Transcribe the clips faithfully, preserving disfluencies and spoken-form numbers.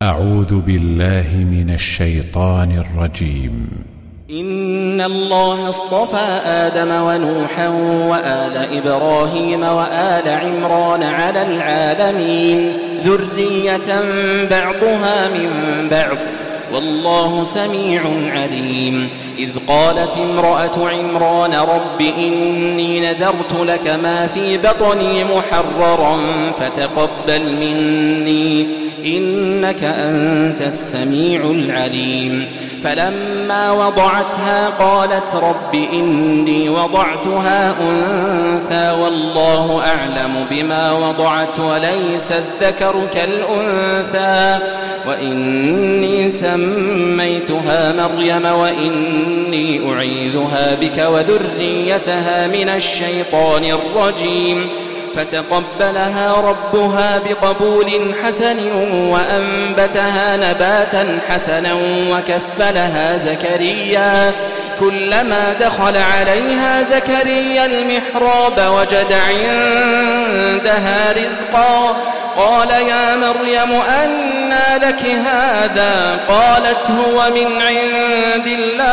أعوذ بالله من الشيطان الرجيم. إن الله اصطفى آدم ونوحا وآل إبراهيم وآل عمران على العالمين ذرية بعضها من بعض والله سميع عليم. إذ قالت امرأة عمران رب إني نذرت لك ما في بطني محررا فتقبل مني إنك أنت السميع العليم. فلما وضعتها قالت رب إني وضعتها أنثى والله أعلم بما وضعت وليس الذكر كالأنثى وإني سميتها مريم وإني أعيذها بك وذريتها من الشيطان الرجيم. فتقبلها ربها بقبول حسن وأنبتها نباتا حسنا وكفلها زكريا. كلما دخل عليها زكريا المحراب وجد عندها رزقا قال يا مريم أنى لك هذا؟ قالت هو من عند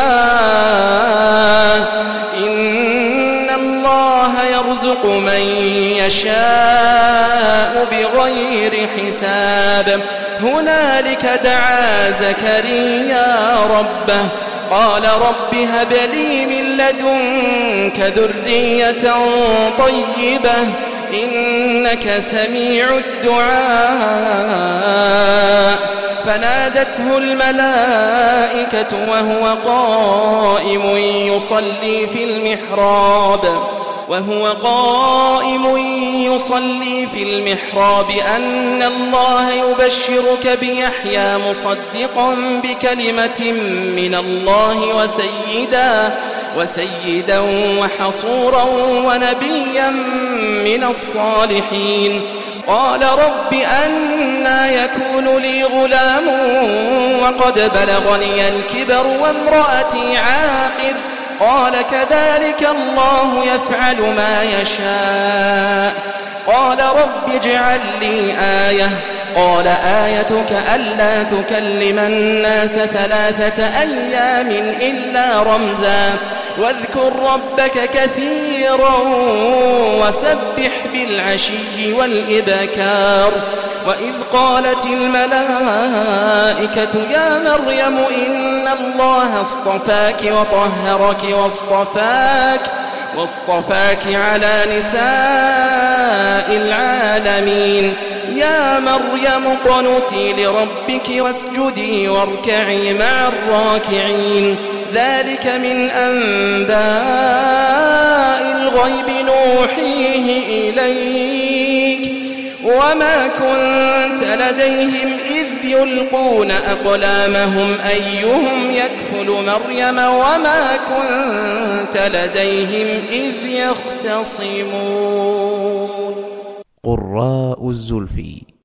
الله إن الله يرزق من يشاء بغير حساب. هنالك دعا زكريا ربه قال رب هب لي من لدنك ذرية طيبة إنك سميع الدعاء. فنادته الملائكة وهو قائم يصلي في المحراب وهو قائم يصلي في المحراب أن الله يبشرك بيحيى مصدقا بكلمة من الله وسيدا وسيدا وحصورا ونبيا من الصالحين. قال رب أنى يكون لي غلام وقد بلغني الكبر وامرأتي عاقر؟ قال كذلك الله يفعل ما يشاء. قال رب اجعل لي آية. قال آيتك ألا تكلم الناس ثلاثة أيام إلا رمزا واذكر ربك كثيرا وسبح بالعشي والإبكار. وإذ قالت الملائكة يا مريم إن الله اصطفاك وطهرك واصطفاك واصطفاك على نساء العالمين. يا مريم اقنتي لربك واسجدي واركعي مع الراكعين. ذلك من أنباء الغيب نوحيه إليك وما كنت لديهم إذ يلقون أقلامهم أيهم يكفل مريم وما كنت لديهم إذ يختصمون. قراء الزلفي.